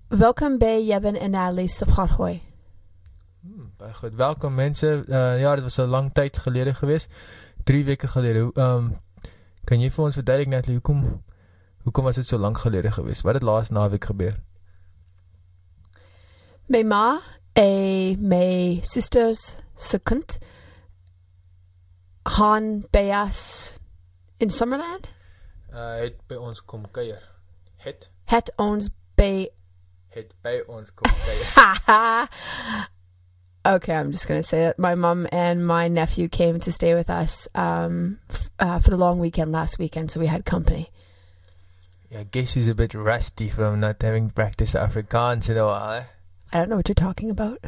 welkom bij Jebben en Natalie Saprathoy. Baie goed. Welkom mense. Ja, dit was 'n lang tyd gelede geweest. 3 weke gelede. Kan jy vir ons verduidelik Natalie hoekom was dit so lank gelede geweest? Wat het laas naweek gebeur? My ma en my sisters se kind gaan by us in Summerland. Het by ons kom kuier. Het ons by kom kuier. Okay, I'm just going to say that my mum and my nephew came to stay with us for the long weekend last weekend, so we had company. Yeah, I guess he's a bit rusty from not having practiced Afrikaans in a while. I don't know what you're talking about.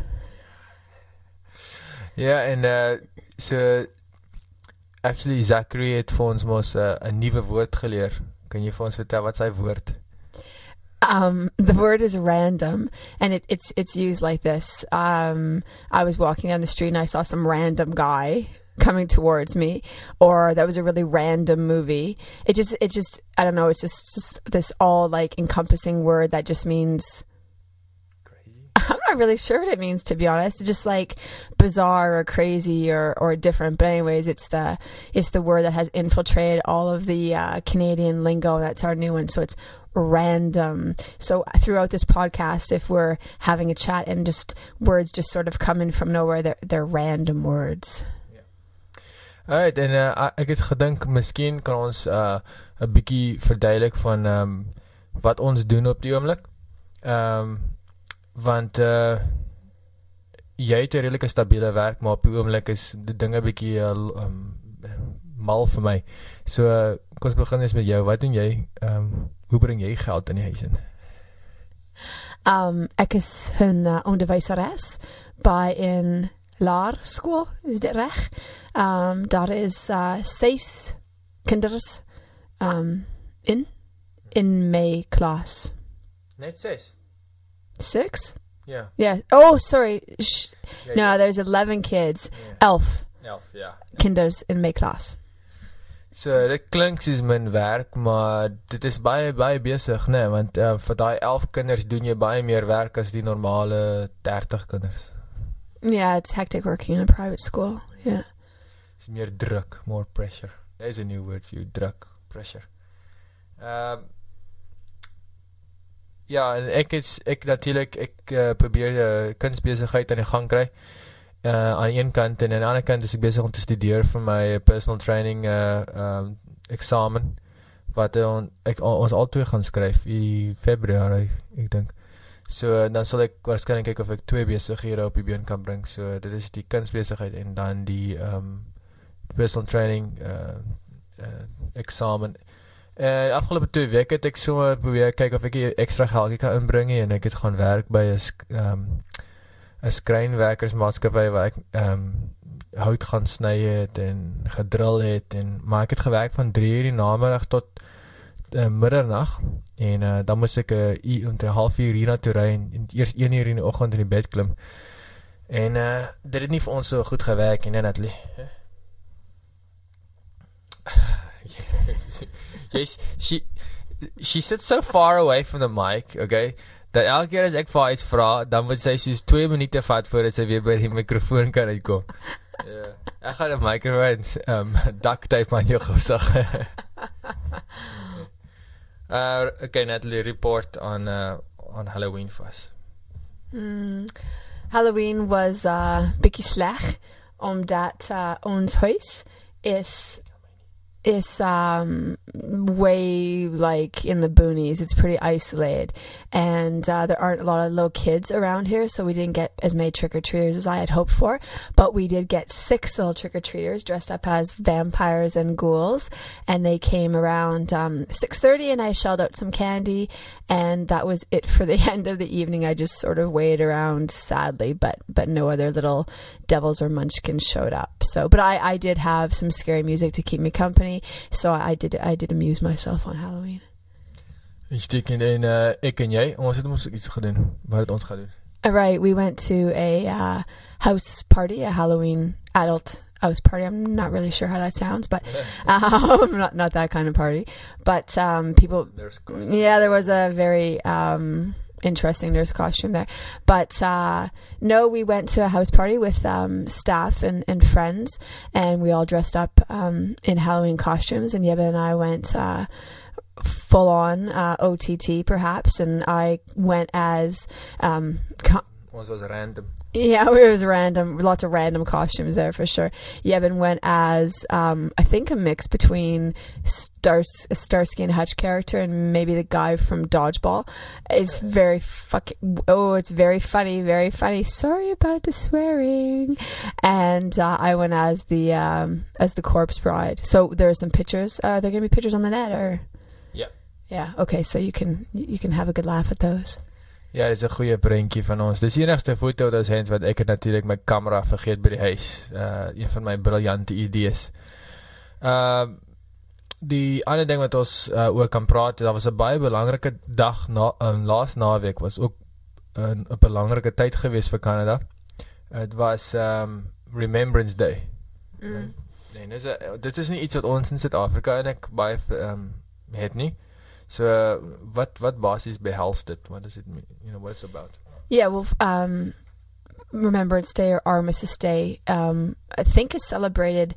Yeah, and so actually Zachary het vir ons mos 'n nuwe woord geleer. Kan jy vir ons vertel wat sy woord? The word is random, and it's used like this. I was walking down the street and I saw some random guy coming towards me, or that was a really random movie. It just I don't know, it's just this all like encompassing word that just means Crazy. I'm not really sure what it means, to be honest. It's just like bizarre or crazy or different. But anyways, it's the word that has infiltrated all of the Canadian lingo, and that's our new one. So it's random. So throughout this podcast, if we're having a chat and just words just sort of come in from nowhere, they're random words. Alright, en ek het gedink miskien kan ons 'n bietjie verduidelik van wat ons doen op die oomblik. Want jy het 'n redelike stabiele werk, maar op die oomblik is die dinge bietjie mal vir my. So kom ons begin eens met jou. Wat doen jy? Hoe bring jy geld in die huis in? Ek is 'n onderwyseres by 'n laerskool, is dit reg? Daar is 6 kinders in my klas. Net 6? 6? Yeah. Yeah. Oh, sorry. No, there's 11 kids. Yeah. 11 ja. kinders in my klas. So, dit klink soos min werk, maar dit is baie besig, nee, want vir daai 11 kinders doen jy baie meer werk as die normale 30 kinders. Yeah, it's hectic working in a private school. Yeah. It's meer druk, more pressure. There's a new word for you, druk, pressure. Ja, en ek natuurlik probeer kunsbesigheid aan die gang kry. Aan die een kant, en aan die ander kant is ek besig om te studeer vir my personal training eksamen, wat ons albei gaan skryf in Februarie, ek dink. So dan sal ek waarskynlik kyk of ek 2 besighede op die been kan bring. So dit is die kunsbesigheid en dan die personal training eksamen. Afgelope 2 weke het ek so probeer kyk of ek ekstra geld kan inbring, en ek het gaan werk by 'n skrynwerkersmaatskappy waar ek hout gaan sny het en gedrill het, maar ek het gewerk van 3:00 die namiddag tot middernag, en dan moes ek 1:30 hier na toe ry en eers 1:00 in die oggend in die bed klim, en dit het nie vir ons so goed gewerk nie, Natalie. Yes, she sits so far away from the mic, okay, dat elke keer as ek vir haar iets vra, dan moet sy soos 2 minute vat voordat sy weer by die mikrofoon kan uitkom. Ek gaan 'n microphone duct tape aan jou gesig. Okay, Natalie, report on Halloween for us. Halloween was bietjie sleg, omdat ons huis is way like in the boonies. It's pretty isolated, and there aren't a lot of little kids around here, so we didn't get as many trick-or-treaters as I had hoped for, but we did get 6 little trick-or-treaters dressed up as vampires and ghouls, and they came around 6:30, and I shelled out some candy, and that was it for the end of the evening. I just sort of waited around sadly, but no other little devils or munchkins showed up. So, but I did have some scary music to keep me company, so I did amuse myself on Halloween. En ek en jy, ons het ons iets gedoen. Wat het ons gedoen? Right, we went to a house party, a Halloween adult house party. I'm not really sure how that sounds, but not that kind of party. But people, there was a very interesting nurse costume there. But no, we went to a house party with staff and friends, and we all dressed up in Halloween costumes, and Yeba and I went full on OTT perhaps, and I went as was random. Yeah, it was random. Lots of random costumes there for sure. Yevon went as I think a mix between Starsky and Hutch character and maybe the guy from Dodgeball. It's very it's very funny. Sorry about the swearing. And I went as the corpse bride. So there are some pictures. Are there going to be pictures on the net or? Yeah. Okay, so you can have a good laugh at those. Ja, dit is 'n goeie prentjie van ons. Dis die enigste foto wat ons het wat ek het natuurlik my kamera vergeet by die huis. Een van my briljante idees. Die ander ding wat ons oor kan praat, daar was 'n baie belangrike dag laas naweek was ook 'n belangrike tyd gewees vir Canada. Dit was Remembrance Day. En dit is nie iets wat ons in Suid-Afrika en ek baie het nie. So wat basies behels dit? What does it mean? What it's about? Yeah, well, Remembrance Day or Armistice Day, I think is celebrated.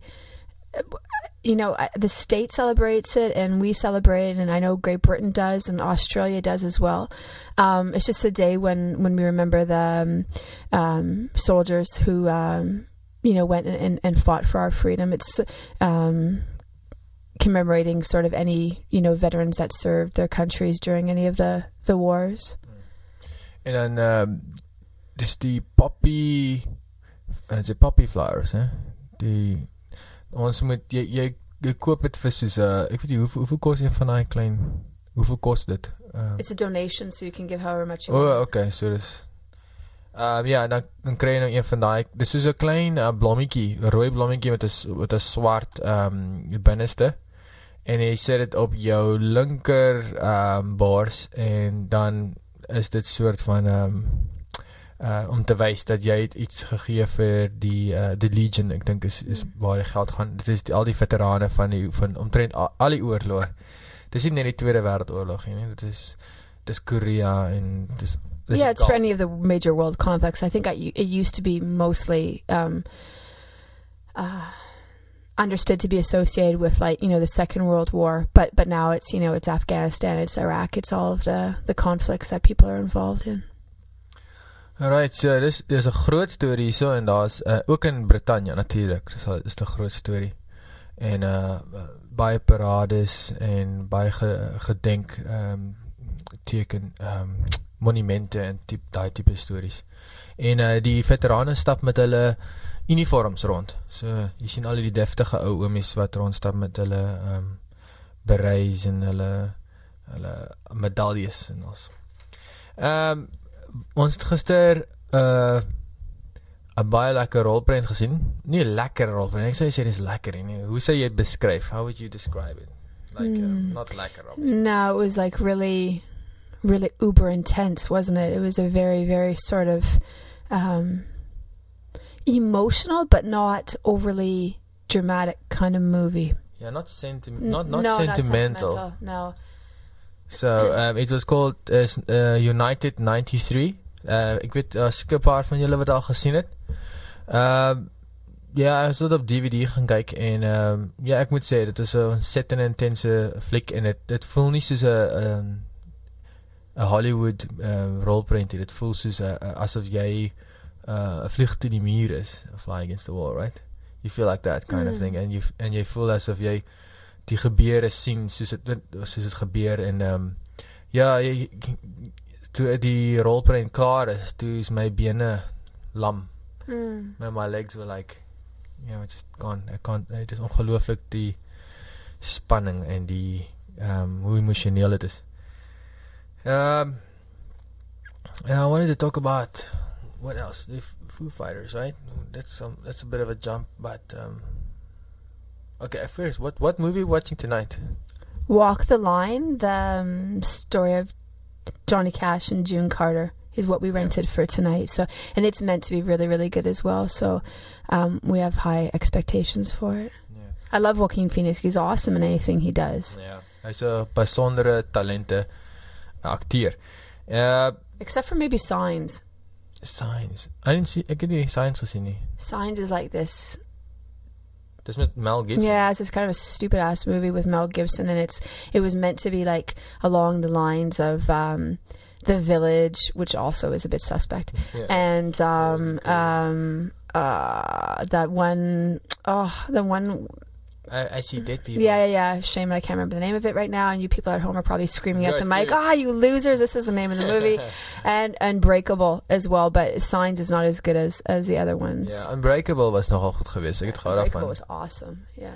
The state celebrates it, and we celebrate it, and I know Great Britain does, and Australia does as well. It's just a day when we remember the soldiers who went and fought for our freedom. It's commemorating sort of any veterans that served their countries during any of the wars. En dan dis die poppy flowers, hè? Ons moet jy koop dit vir soos ek weet nie hoeveel kos een van daai klein, hoeveel kos dit? It's a donation, so you can give however much you want. Oh, okay, so dis dan kry jy nou een van daai, dis soos 'n klein blommetjie, 'n rooi blommetjie met 'n swart binneste, en jy sit dit op jou linker bors, en dan is dit soort van om te wys dat jy het iets gegee vir die Legion, ek dink is waar die geld gaan. Dit is al die veterane van omtrent al die oorloë. Dis nie net die Tweede Wêreldoorlog nie, dit is Korea en dis yeah, it's for any of the major world conflicts. I think it used to be mostly understood to be associated with the Second World War, but now it's it's Afghanistan, it's Iraq, it's all of the conflicts that people are involved in. Alright, so there's 'n groot storie hierso, en daar's ook in Brittanje natuurlik. Dis 'n groot storie. En baie parades en baie gedenk teken monumente en daai tipe stories. En die veterane stap met hulle uniforms rond. So jy sien al die deftige ou oomies wat rondstap met hulle berets en hulle medaljes en alles. Ons het gister 'n baie lekker rolprent gesien. Nie 'n lekker rolprent, ek sê dis lekker nie. Hoe sou jy dit beskryf? How would you describe it? Not lekker, obviously. No, it was like really uber intense, wasn't it? It was a very, very sort of emotional but not overly dramatic kind of movie. Yeah, not sentimental. Not sentimental. No. So it was called United 93. Ek weet 'n paar van julle wat al gesien het. Ja, ek het op DVD gaan kyk, en ek moet sê dit is 'n ontsettend intense fliek, en dit voel nie soos 'n Hollywood rolprent. Dit voel soos asof jy 'n vlieg teen die muur is, a fly against the wall, right? You feel like that kind of thing, en jy voel asof jy die gebeure sien soos dit gebeur, en toe die rolprent klaar is, toe is my bene lam. My legs were like just gone. Het is ongelooflik die spanning en die hoe emosioneel het is. And I wanted to talk about what else? The Foo Fighters, right? That's a bit of a jump, but okay. First, what movie are we watching tonight? Walk the Line, the story of Johnny Cash and June Carter is what we rented for tonight. So, and it's meant to be really, really good as well. So, we have high expectations for it. Yeah. I love Joaquin Phoenix. He's awesome in anything he does. Ja, hy's 'n besondere talente akteur. Except for maybe Signs. Signs. Ek het nie Signs gesien nie. Signs is like this. Dis met Mel Gibson. Yeah, it's this kind of a stupid ass movie with Mel Gibson, and it was meant to be like along the lines of The Village, which also is a bit suspect, and that one, the one. I See Dead People. Yeah. Shame I can't remember the name of it right now, and you people at home are probably screaming at the mic, you losers, this is the name of the movie. and Unbreakable as well, but Signs is not as good as the other ones. Yeah, Unbreakable was nogal goed geweest. Ek het gehou daarvan. Unbreakable was awesome, yeah.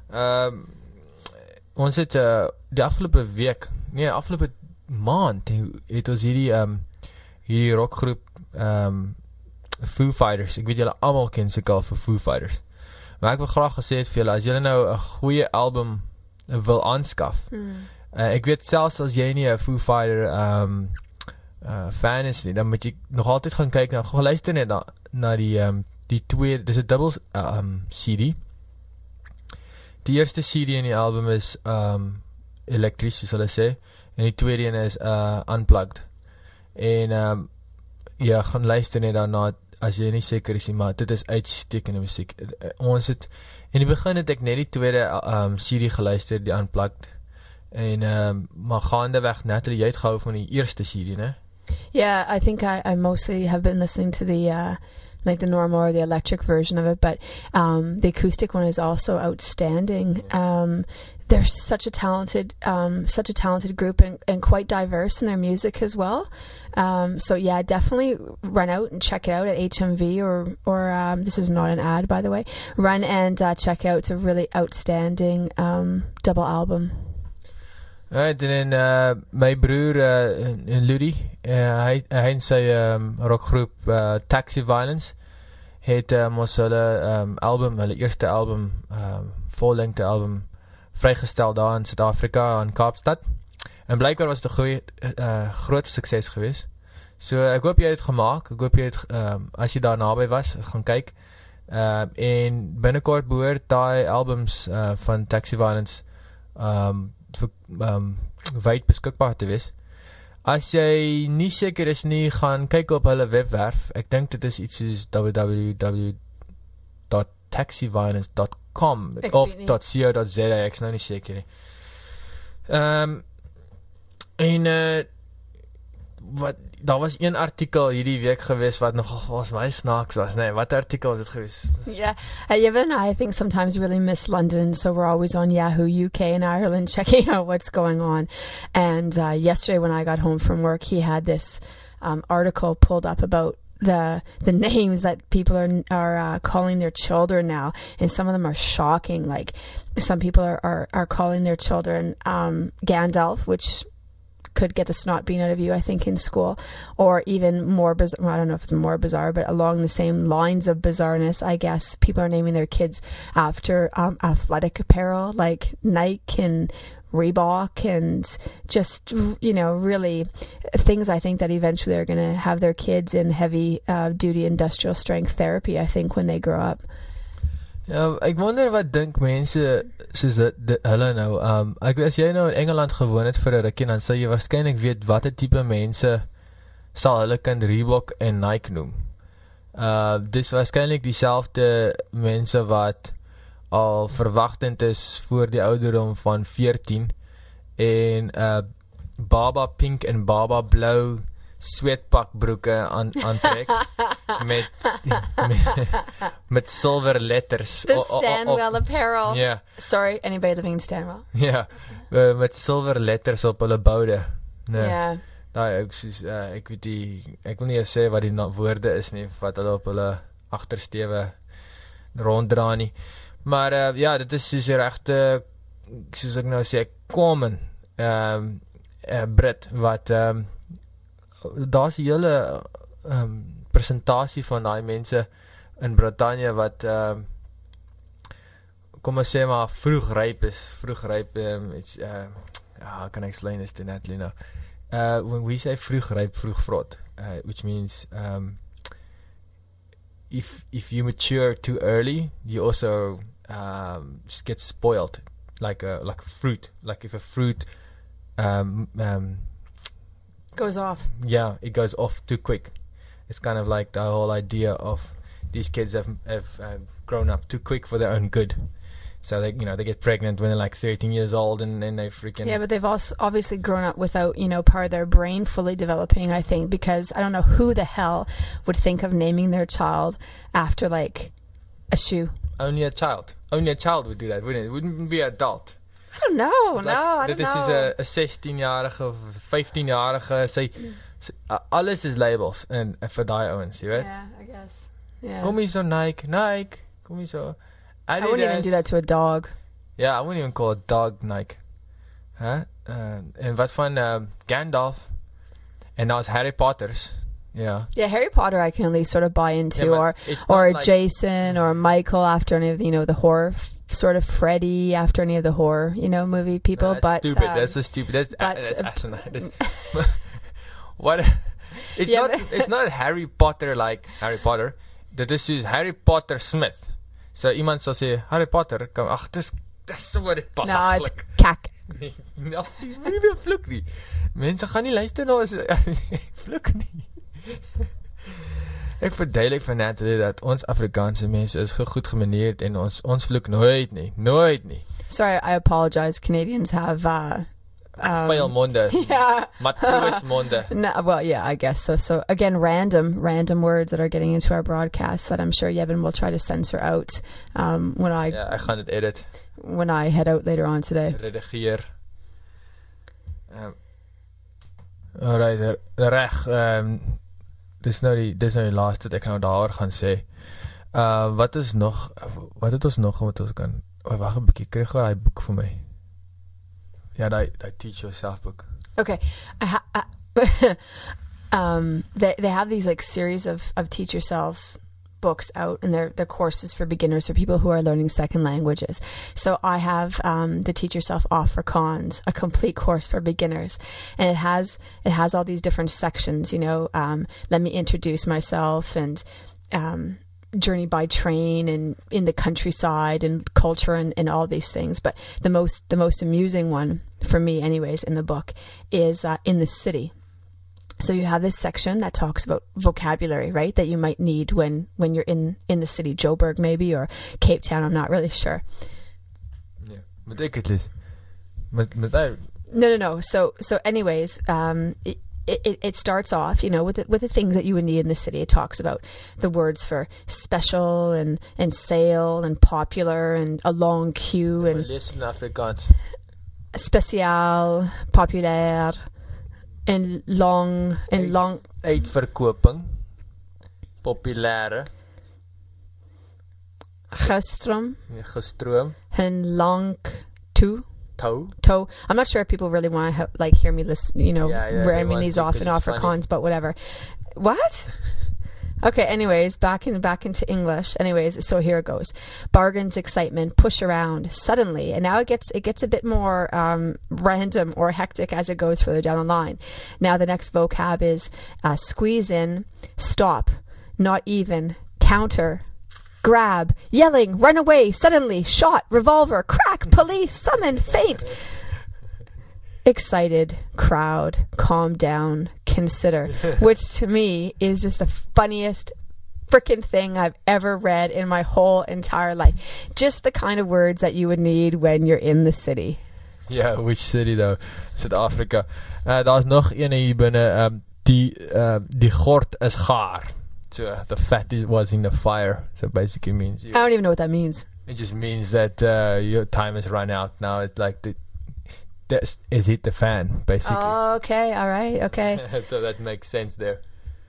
Ons het die afgelope maand het ons hierdie rockgroep Foo Fighters. Ek weet julle almal ken seker vir Foo Fighters. Maar ek wil graag gesê het vir julle, as julle nou 'n goeie album wil aanskaf. Ek weet selfs as jy nie 'n Foo Fighter fan is nie, dan moet jy nog altyd gaan kyk na, luister net na die twee, dis 'n dubbel CD. Die eerste CD in die album is elektries, soos hulle sê, en die tweede een is unplugged. En ja, gaan luister net daarna as jy nie seker is nie, maar dit is uitstekende musiek. Ons het in die begin het ek net die tweede CD geluister, die unplugged, en maar gaandeweg Natalie, jy het gehou van die eerste CD, né? Yeah, I think I mostly have been listening to the like the normal or the electric version of it, but the acoustic one is also outstanding. They're such a talented group and quite diverse in their music as well. So yeah, definitely run out and check it out at HMV or this is not an ad, by the way. Run and check out. It's a really outstanding double album. Right, en my broer Ludi, hy en sy rockgroep Taxi Violence het ons hulle eerste album, vollengte album vrygestel daar in Suid-Afrika in Kaapstad. En blykbaar was dit 'n groot sukses geweest. So ek hoop jy het dit gemaak. Ek hoop jy het as jy daar naby was, gaan kyk. En binnekort behoort daai albums van Taxi Violence wyd beskikbaar te wees. As jy nie seker is nie, gaan kyk op hulle webwerf. Ek dink dit is iets soos www.taxiviolence.com of .co.za, ek is nou nie seker nie. Wat daar was een artikel hierdie week gewees wat nogal was my snaaks was, nee, wat artikel was dit gewees? Yeah, Yvonne and I think sometimes really miss London, so we're always on Yahoo UK and Ireland checking out what's going on. And yesterday when I got home from work, he had this article pulled up about the names that people are calling their children now, and some of them are shocking. Like some people are calling their children Gandalf, which could get the snot bean out of you, I think, in school, or even more bizarre. Well, I don't know if it's more bizarre, but along the same lines of bizarreness, I guess people are naming their kids after athletic apparel like Nike and Reebok, and just, you know, really things I think that eventually are going to have their kids in heavy duty industrial strength therapy, I think, when they grow up. Ja, ek wonder wat dink mense soos hulle nou, ek as jy nou in Engeland gewoon het vir 'n rukkie, dan sal jy waarskynlik weet watter tipe mense sal hulle kind Reebok en Nike noem. Dis waarskynlik dieselfde mense wat al verwagtend is voor die ouderdom van 14 en Baba pink en Baba blou sweatpakbroeke aantrek met silver letters. The Stanwell apparel. Yeah. Sorry, anybody living in Stanwell. Ja, met silver letters op hulle boude. Nee. Yeah. Ek weet ek wil nie sê wat die woorde is nie, wat hulle op hulle agtersteewe ronddra nie. Maar ja, dit is soos die regte, soos ek nou sê, common Brit wat daar's 'n hele presentasie van daai mense in Brittanje wat kom ons sê maar vroeg ryp, it's how can I explain this to Natalie now? When we say vroeg ryp, vroeg vrot, which means if you mature too early, you also get spoiled like a fruit. Like if a fruit Goes off. Yeah, it goes off too quick. It's kind of like the whole idea of these kids have grown up too quick for their own good. So they get pregnant when they're like 13 years old, and then they freaking... Yeah, but they've also obviously grown up without, part of their brain fully developing, I think, because I don't know who the hell would think of naming their child after, like, a shoe. Only a child would do that, wouldn't it? It wouldn't be an adult. I don't know. I don't know. Dit is a 16-jarige of 15-jarige. Sy alles is labels en vir daai ouens, jy weet? Yeah, I guess. Yeah. Kom hier so Nike, kom hier so... I wouldn't even do that to a dog. Yeah, I wouldn't even call a dog Nike. Huh? En wat van Gandalf? En nou is Harry Potter's. Yeah. Yeah, Harry Potter I can at least sort of buy into, or like Jason or Michael after any of the, the horror, sort of Freddy after any of the horror, movie people. That's but stupid. That's so stupid. That's asinine. What? It's not Harry Potter like Harry Potter. Dit is dus Harry Potter Smith. So iemand sal sê Harry Potter kom dis so wat dit pas. No, it's kak. No, nie meer vloek nie. Mense gaan nie luister na ons vloek nie. Ek verduidelik vir Natalie dat ons Afrikaanse mense is goed gemaneerd en ons vloek nooit nie. Sorry, I apologize. Canadians have vuil monde. Yeah. Matroos monde. No, well, yeah, I guess so. So again, random words that are getting into our broadcast that I'm sure Yevon will try to censor out when I... Yeah, ek gaan dit edit. When I head out later on today. Redigeer. Alright, reg. Dis nou die laaste wat ek nou daaroor gaan sê. Wat het ons nog wat ons kan... Wag 'n bietjie, kry gou daai boek vir my. Ja, daai Teach Yourself book. Okay. They have these like series of Teach Yourselves books out, and they're courses for beginners, for people who are learning second languages. So I have the Teach Yourself Afrikaans, a complete course for beginners, and it has all these different sections. Let me introduce myself, and journey by train, and in the countryside, and culture, and all these things. But the most amusing one for me, anyways, in the book is in the city. So you have this section that talks about vocabulary, right, that you might need when you're in the city, Joburg maybe, or Cape Town, I'm not really sure. Yeah, moet ek het lees? No. So anyways, it starts off, with the things that you would need in the city. It talks about the words for special and sale and popular and a long queue and lees in Afrikaans. Spesiaal, populair en long uitverkoping, populêre, gestroom en lang toe. I'm not sure if people really want to hear me listen, ramming these off in Afrikaans, but whatever. What? Okay, anyways, back into English. Anyways, so here it goes. Bargains, excitement, push around, suddenly. And now it gets a bit more random or hectic as it goes further down the line. Now the next vocab is squeeze in, stop, not even, counter, grab, yelling, run away, suddenly, shot, revolver, crack, police, summon, faint. Excited, crowd, calm down, consider, which to me is just the funniest freaking thing I've ever read in my whole entire life. Just the kind of words that you would need when you're in the city. Yeah, which city though? South Africa. Daar's nog een hier binne, die gort is gaar. So the fat was in the fire. So basically means I don't even know what that means. It just means that your time has run out. Now it's like is hit the fan, basically. Oh, okay, all right, okay. So that makes sense there.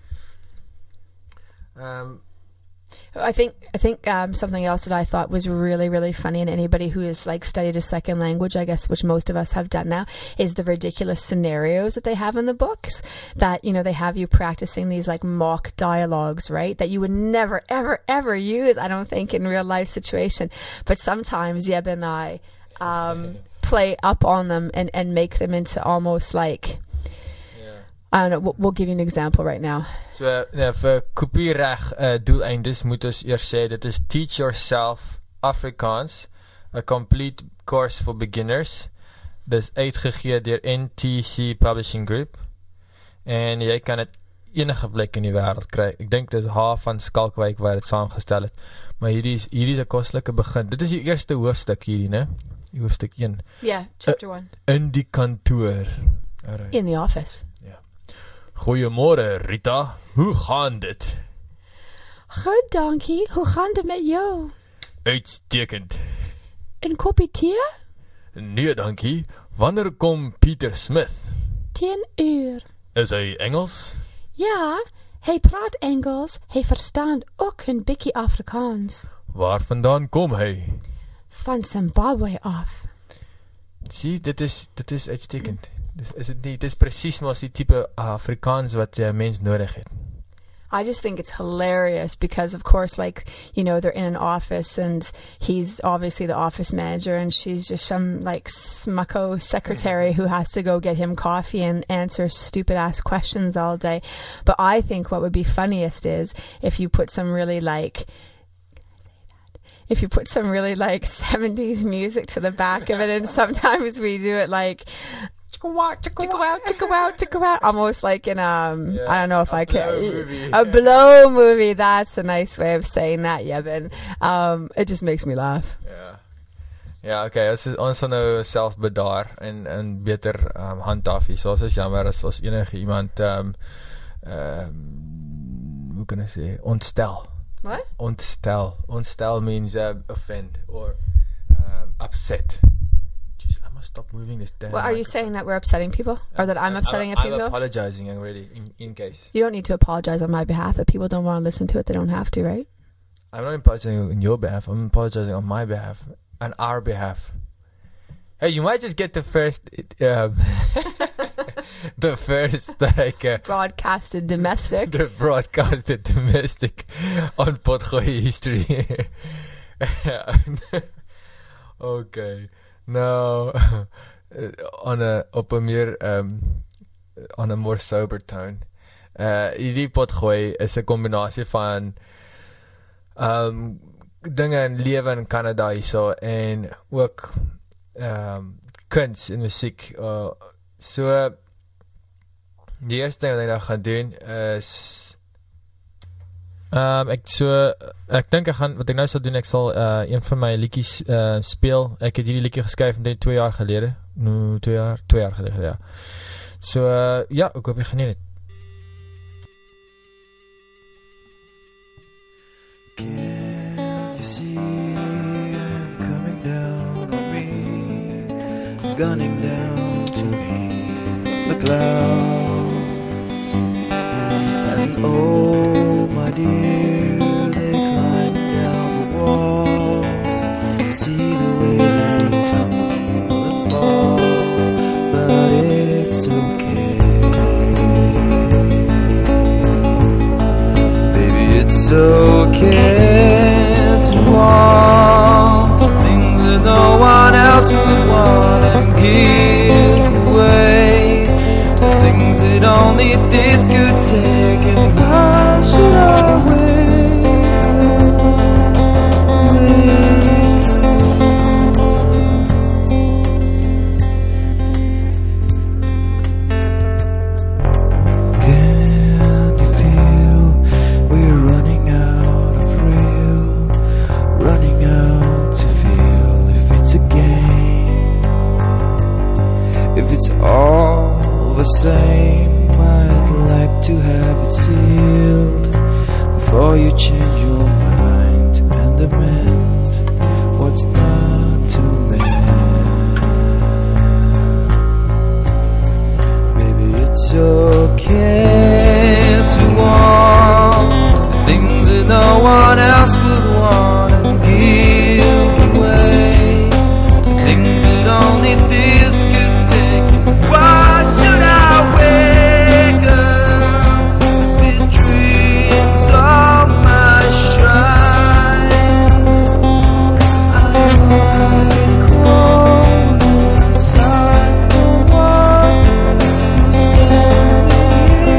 I think something else that I thought was really, really funny, and anybody who has studied a second language, I guess, which most of us have done now, is the ridiculous scenarios that they have in the books. That they have you practicing these mock dialogues, right? That you would never, ever, ever use, I don't think, in real life situation. But sometimes Yeb and I play up on them and make them into almost I don't know, we'll give you an example right now. So, vir kopiereg doeleindes moet ons eers sê, dit is Teach Yourself Afrikaans, a complete course for beginners. Dis uitgegee deur NTC Publishing Group. en jy kan dit enige plek in die wêreld kry. Ek dink dit is H van Skalkwyk waar dit saamgestel het. Maar hierdie is 'n kostelike begin. Dit is die eerste hoofstuk hierdie, né? Die hoofstuk 1. Yeah, chapter 1. In die kantoor. Alright. In the office. Ja. Goeiemôre Rita, hoe gaan dit? Goed, dankie. Hoe gaan dit met jou? Uitstekend. Een koppie thee? Nee, dankie. Wanneer kom Peter Smith? 10 uur. Is hy Engels? Ja, hij praat Engels. Hij verstaat ook een beetje Afrikaans. Waar vandaan kom hy? Van Zimbabwe af. Sien, dit is uitstekend. Dit is presies mos die tipe Afrikaans wat jy mens nodig het. I just think it's hilarious because, of course, like, you know, they're in an office and he's obviously the office manager and she's just some, like, smucko secretary who has to go get him coffee and answer stupid-ass questions all day. But I think what would be funniest is if you put some really, like, 70s music to the back of it, and sometimes we do it like... almost like in I don't know if I can a blow movie. That's a nice way of saying that, Yevin. It just makes me laugh. Ja, okay, ons sal nou self bedaar en beter handhaaf hier. So is jammer as ons enige iemand hoe kan ek sê, ontstel. What? Ontstel means offend or upset. Stop moving this down. Well, are you saying that we're upsetting people? Or that I'm upsetting people? I'm apologizing already, in case. You don't need to apologize on my behalf. If people don't want to listen to it, they don't have to, right? I'm not apologizing on your behalf. I'm apologizing on my behalf. On our behalf. Hey, you might just get the first... the first, like... broadcasted domestic. The broadcasted domestic on Potgooi history. Okay. No, on a more sober tone. Hierdie Potgooi is 'n kombinasie van dinge in lewe in Canada hierso en ook kuns en musiek. So die eerste ding wat ek nou gaan doen is ek dink wat ek nou sal doen, ek sal een van my liedjies speel. Ek het hierdie liedjie geskryf 2 jaar gelede. 2 jaar gelede, ja. So ja, ek hoop jy geniet dit. Can you see I'm coming down on me, gunning down to me from the clouds? And oh my dear, they climb down the walls, see the way they tumble and fall, but it's okay, baby, it's okay to want the things that no one else would want and give away, the things that only this could take. And why should I wake Can you feel we're running out of real, running out to feel if it's a game, if it's all the same? I'd like to have it sealed before you change your mind and amend what's not to mend. Maybe it's okay to want the things that no one else would want and give away the things that only this could take. Why should I wake up with these dreams on my shrine? I might crawl inside the one who sent me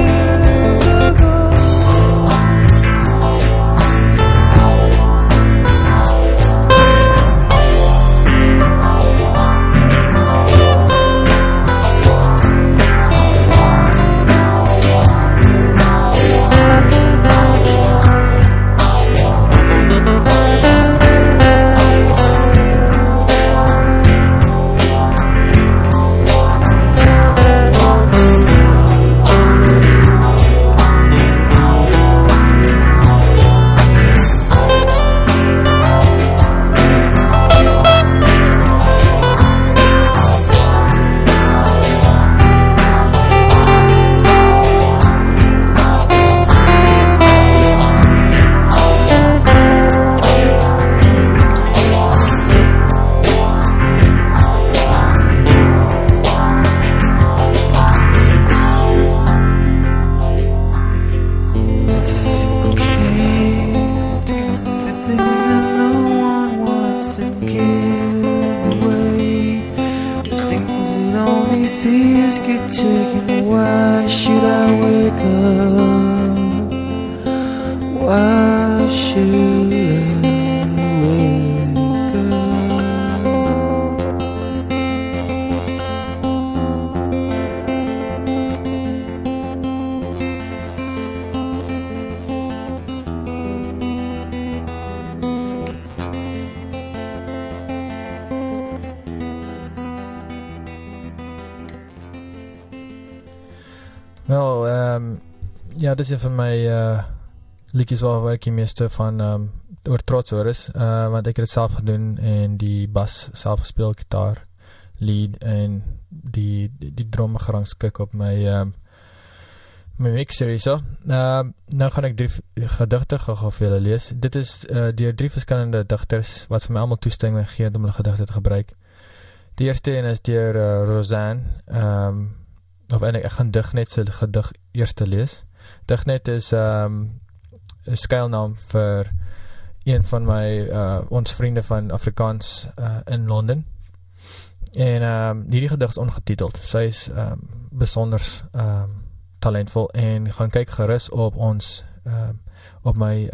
Wel, ja, dis een van my liedjies waar ek die meeste van oor trots oor is, want ek het dit self gedoen en die bas self gespeel, gitaar, lead en die drum gerangskik op my my mixer hier so. Nou gaan ek 3 gedigte gou vir julle lees. Dit is deur 3 verskillende digters wat vir my almal toestemming gegee het om hulle gedigte te gebruik. Die eerste een is deur Rosanne, of en ek gaan Dignet se gedig eerste lees. Dignet is 'n skuilnaam vir een van my ons vriende van Afrikaans in Londen. En hierdie gedig is ongetiteld. Sy is besonders talentvol en gaan kyk gerus op ons op my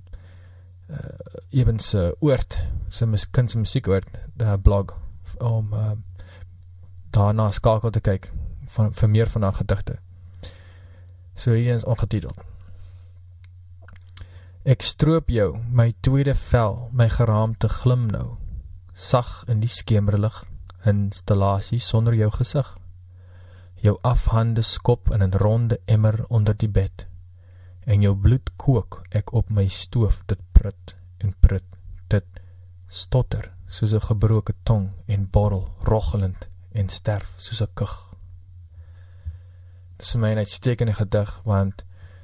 Evans oord, kuns en musiekoord blog om daarna skakel te kyk vir meer van haar gedigte. So hierdie is ongetiteld. Ek stroop jou, my tweede vel, my geraamte glim nou, sag in die skemerlig, installasie sonder jou gesig. Jou afhande skop in 'n ronde emmer onder die bed, en jou bloed kook ek op my stoof, dit prut en prut, dit stotter soos 'n gebroke tong en borrel roggelend en sterf soos 'n kug. Dit is vir my 'n uitstekende gedig, want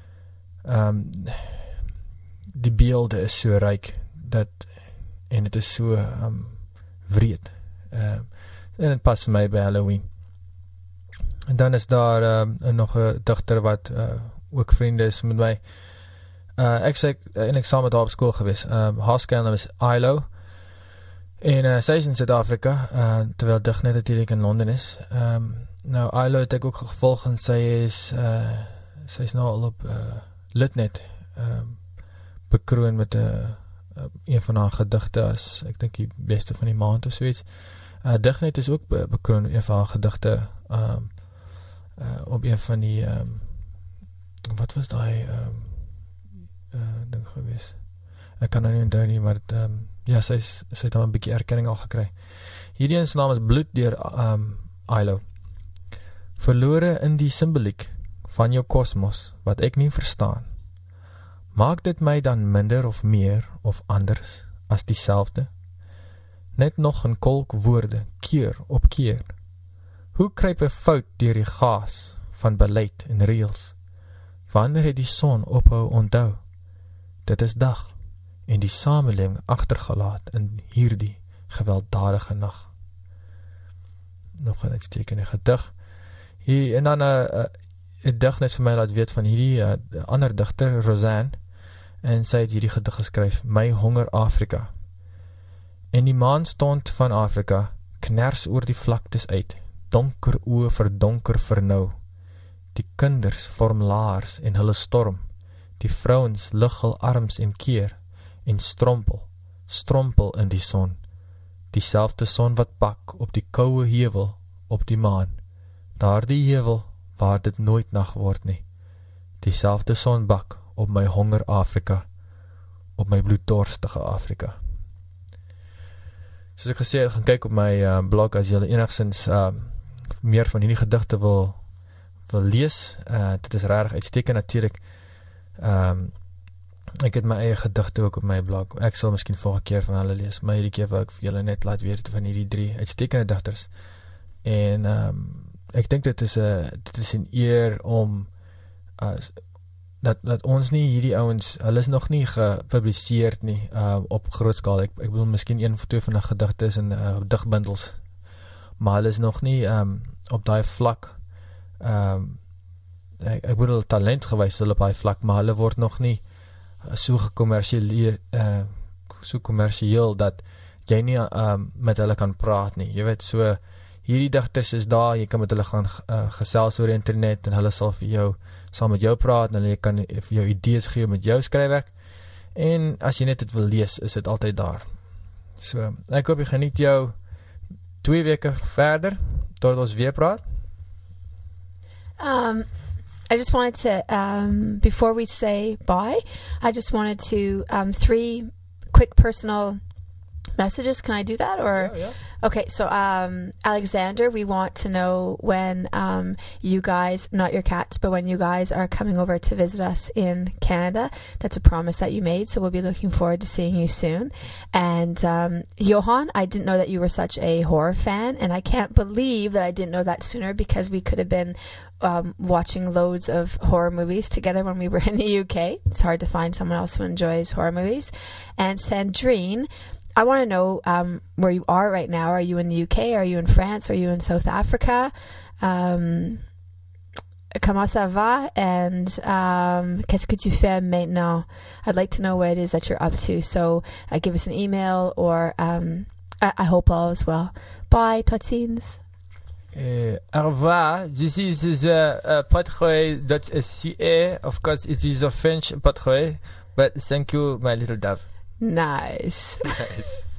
die beelde is so ryk, en dit is so wreed, en het pas vir my by Halloween. En dan is daar nog 'n digter wat ook vriende is met my. Ek saam met haar op skool gewees. Haar skuilnaam is Ilo. En sy is in Suid-Afrika, terwyl Dignet natuurlik in Londen is. Nou, Ilo het ek ook gevolg en sy is nou al op Litnet bekroon met een van haar gedigte as, ek dink die beste van die maand of soiets. Dignet is ook bekroon met een van haar gedigte op een van die wat was daai ding gewees? Ek kan nou nie onthou nie, maar ja, sy het dan 'n bietjie erkenning al gekry. Hierdie een se naam is Bloed deur Ilo. Verlore in die simboliek van jou kosmos wat ek nie verstaan. Maak dit my dan minder of meer of anders as dieselfde? Net nog 'n kolk woorde, keer op keer. Hoe kruip 'n fout deur die gaas van beleid en reëls? Wanneer het die son ophou onthou? Dit is dag en die samelewing agtergelaat in hierdie gewelddadige nag. Nog 'n uitstekende gedig. Hier en dan 'n dig net vir my laat weet van hierdie ander digter, Rosanne, en sy het hierdie gedig geskryf, My honger Afrika. En die maanstond van Afrika kners oor die vlaktes uit, donker oë vir donker vernou. Die kinders vorm laars en hulle storm, die vrouens lig hul arms en keer, en strompel in die son, dieselfde son wat pak op die koue heuwel op die maan, daardie heuwel waar dit nooit nag word nie, dieselfde son bak op my honger Afrika, op my bloeddorstige Afrika. Soos ek gesê het, gaan kyk op my blog as julle enigstens meer van hierdie gedigte wil lees. Dit is regtig uitstekend natuurlik. Ek het my eie gedigte ook op my blog. Ek sal miskien volgende keer van hulle lees, maar hierdie keer wil ek vir julle net laat weet van hierdie 3 uitstekende digters. En ek dink dit is 'n eer om dat ons nie hierdie ouens, hulle is nog nie gepubliseerd nie op groot skaal. Ek bedoel miskien 1 of 2 van die gedigte is in digbundels, maar hulle is nog nie op daai vlak. Ek bedoel talent gewys hulle op daai vlak, maar hulle word nog nie so kommersieel dat jy nie met hulle kan praat nie. Jy weet, so hierdie digters is daar, jy kan met hulle gaan gesels oor die internet en hulle sal vir jou saam met jou praat en hulle kan vir jou idees gee met jou skryfwerk. En as jy net dit wil lees, is dit altyd daar. So, ek hoop jy geniet jou 2 weke verder tot ons weer praat. I just wanted to, before we say bye, I just wanted to, 3 quick personal messages. Can I do that? Or Yeah. okay, so Alexander, we want to know when you guys, not your cats, but when you guys are coming over to visit us in Canada. That's a promise that you made, so we'll be looking forward to seeing you soon. And Johan, I didn't know that you were such a horror fan, and I can't believe that I didn't know that sooner, because we could have been watching loads of horror movies together when we were in the UK. It's hard to find someone else who enjoys horror movies. And Sandrine, I want to know where you are right now. Are you in the UK? Are you in France? Are you in South Africa? Comment ça va? And qu'est-ce que tu fais maintenant? I'd like to know what it is that you're up to. So give us an email, or I hope all is well. Bye, tot ziens. Au revoir. This is the podgooi.ca. Of course, it is a French podgooi, but thank you, my little dove. Nice. Nice.